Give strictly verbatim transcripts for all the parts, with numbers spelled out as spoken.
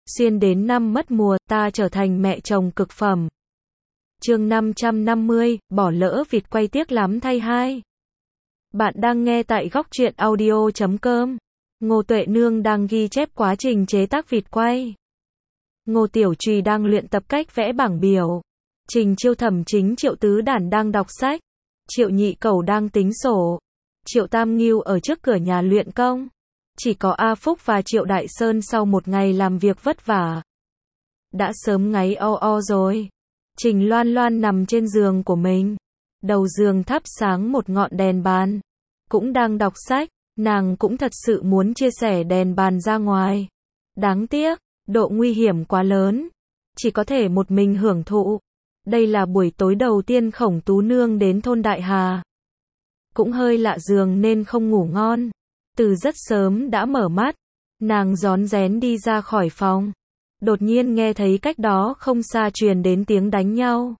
Xuyên đến năm mất mùa, ta trở thành mẹ chồng cực phẩm. Chương năm trăm năm mươi, bỏ lỡ vịt quay tiếc lắm thay hai. Bạn đang nghe tại góc truyện audio chấm com. Ngô Tuệ Nương đang ghi chép quá trình chế tác vịt quay. Ngô Tiểu Trùy đang luyện tập cách vẽ bảng biểu. Trình Chiêu Thẩm Chính Triệu Tứ Đản đang đọc sách. Triệu Nhị Cẩu đang tính sổ. Triệu Tam Ngưu ở trước cửa nhà luyện công. Chỉ có A Phúc và Triệu Đại Sơn sau một ngày làm việc vất vả, đã sớm ngáy o o rồi. Trình Loan Loan nằm trên giường của mình. Đầu giường thắp sáng một ngọn đèn bàn. Cũng đang đọc sách, nàng cũng thật sự muốn chia sẻ đèn bàn ra ngoài. Đáng tiếc, độ nguy hiểm quá lớn. Chỉ có thể một mình hưởng thụ. Đây là buổi tối đầu tiên Khổng Tú Nương đến thôn Đại Hà. Cũng hơi lạ giường nên không ngủ ngon. Từ rất sớm đã mở mắt. Nàng rón rén đi ra khỏi phòng. Đột nhiên nghe thấy cách đó không xa truyền đến tiếng đánh nhau.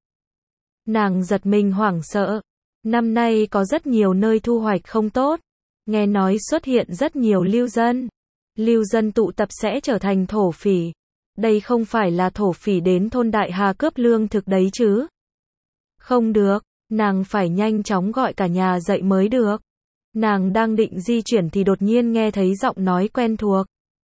Nàng giật mình hoảng sợ. Năm nay có rất nhiều nơi thu hoạch không tốt. Nghe nói xuất hiện rất nhiều lưu dân. Lưu dân tụ tập sẽ trở thành thổ phỉ. Đây không phải là thổ phỉ đến thôn Đại Hà cướp lương thực đấy chứ. Không được, nàng phải nhanh chóng gọi cả nhà dậy mới được. Nàng đang định di chuyển thì đột nhiên nghe thấy giọng nói quen thuộc.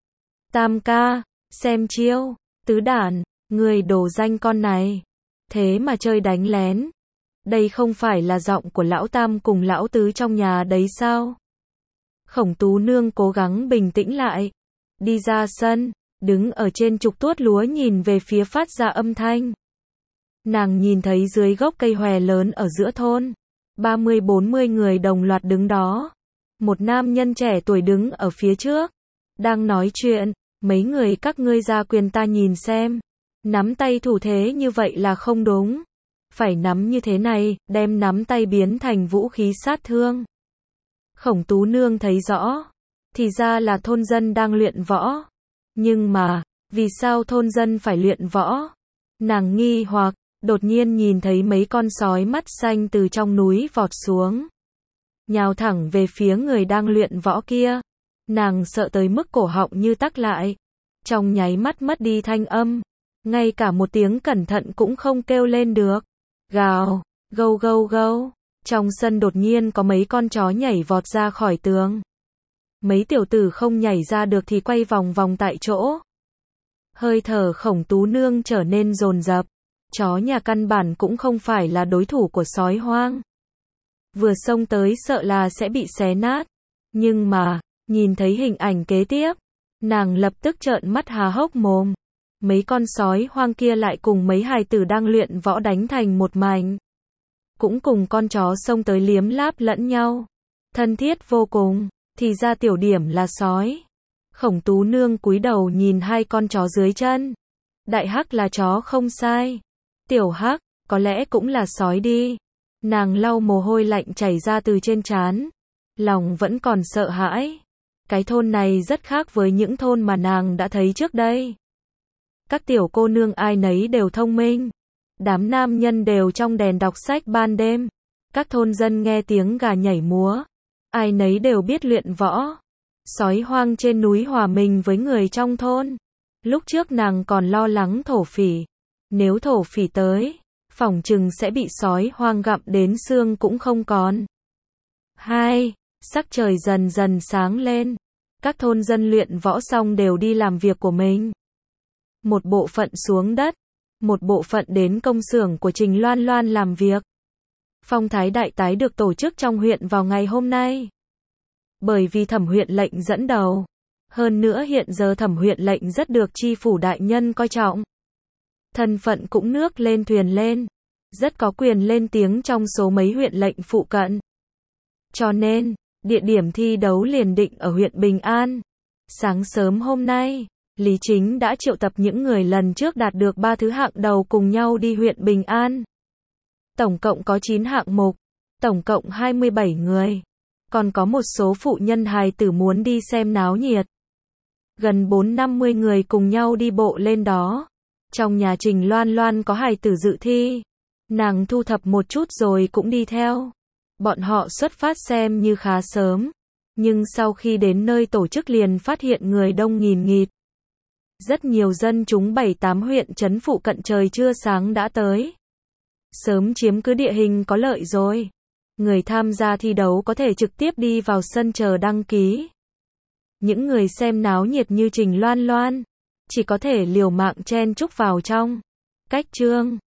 Tam ca, xem chiêu, Tứ Đản, người đổ danh con này. Thế mà chơi đánh lén. Đây không phải là giọng của lão Tam cùng lão Tứ trong nhà đấy sao? Khổng Tú Nương cố gắng bình tĩnh lại. Đi ra sân, đứng ở trên trục tuốt lúa nhìn về phía phát ra âm thanh. Nàng nhìn thấy dưới gốc cây hòe lớn ở giữa thôn. ba mươi bốn mươi người đồng loạt đứng đó. Một nam nhân trẻ tuổi đứng ở phía trước. Đang nói chuyện, mấy người các ngươi ra quyền ta nhìn xem. Nắm tay thủ thế như vậy là không đúng. Phải nắm như thế này, đem nắm tay biến thành vũ khí sát thương. Khổng Tú Nương thấy rõ. Thì ra là thôn dân đang luyện võ. Nhưng mà, vì sao thôn dân phải luyện võ? Nàng nghi hoặc. Đột nhiên nhìn thấy mấy con sói mắt xanh từ trong núi vọt xuống. Nhào thẳng về phía người đang luyện võ kia. Nàng sợ tới mức cổ họng như tắc lại. Trong nháy mắt mất đi thanh âm. Ngay cả một tiếng cẩn thận cũng không kêu lên được. Gào, gâu gâu gâu. Trong sân đột nhiên có mấy con chó nhảy vọt ra khỏi tường. Mấy tiểu tử không nhảy ra được thì quay vòng vòng tại chỗ. Hơi thở Khổng Tú Nương trở nên dồn dập. Chó nhà căn bản cũng không phải là đối thủ của sói hoang. Vừa xông tới sợ là sẽ bị xé nát. Nhưng mà, nhìn thấy hình ảnh kế tiếp, nàng lập tức trợn mắt há hốc mồm. Mấy con sói hoang kia lại cùng mấy hài tử đang luyện võ đánh thành một mảnh. Cũng cùng con chó xông tới liếm láp lẫn nhau. Thân thiết vô cùng, thì ra tiểu điểm là sói. Khổng Tú Nương cúi đầu nhìn hai con chó dưới chân. Đại Hắc là chó không sai. Tiểu Hắc, có lẽ cũng là sói đi. Nàng lau mồ hôi lạnh chảy ra từ trên trán. Lòng vẫn còn sợ hãi. Cái thôn này rất khác với những thôn mà nàng đã thấy trước đây. Các tiểu cô nương ai nấy đều thông minh. Đám nam nhân đều trong đèn đọc sách ban đêm. Các thôn dân nghe tiếng gà nhảy múa. Ai nấy đều biết luyện võ. Sói hoang trên núi hòa mình với người trong thôn. Lúc trước nàng còn lo lắng thổ phỉ. Nếu thổ phỉ tới, phỏng chừng sẽ bị sói hoang gặm đến xương cũng không còn. Hai, sắc trời dần dần sáng lên. Các thôn dân luyện võ xong đều đi làm việc của mình. Một bộ phận xuống đất, một bộ phận đến công xưởng của Trình Loan Loan làm việc. Phong thái đại tái được tổ chức trong huyện vào ngày hôm nay. Bởi vì Thẩm huyện lệnh dẫn đầu. Hơn nữa hiện giờ Thẩm huyện lệnh rất được tri phủ đại nhân coi trọng. Thân phận cũng nước lên thuyền lên. Rất có quyền lên tiếng trong số mấy huyện lệnh phụ cận. Cho nên, địa điểm thi đấu liền định ở huyện Bình An. Sáng sớm hôm nay, Lý Chính đã triệu tập những người lần trước đạt được ba thứ hạng đầu cùng nhau đi huyện Bình An. Tổng cộng có chín hạng mục, tổng cộng hai mươi bảy người. Còn có một số phụ nhân hài tử muốn đi xem náo nhiệt. Gần bốn năm mươi người cùng nhau đi bộ lên đó. Trong nhà Trình Loan Loan có hài tử dự thi. Nàng thu thập một chút rồi cũng đi theo. Bọn họ xuất phát xem như khá sớm. Nhưng sau khi đến nơi tổ chức liền phát hiện người đông nghìn nghịt. Rất nhiều dân chúng bảy tám huyện trấn phụ cận trời chưa sáng đã tới. Sớm chiếm cứ địa hình có lợi rồi. Người tham gia thi đấu có thể trực tiếp đi vào sân chờ đăng ký. Những người xem náo nhiệt như Trình Loan Loan, chỉ có thể liều mạng chen chúc vào trong. Cách chương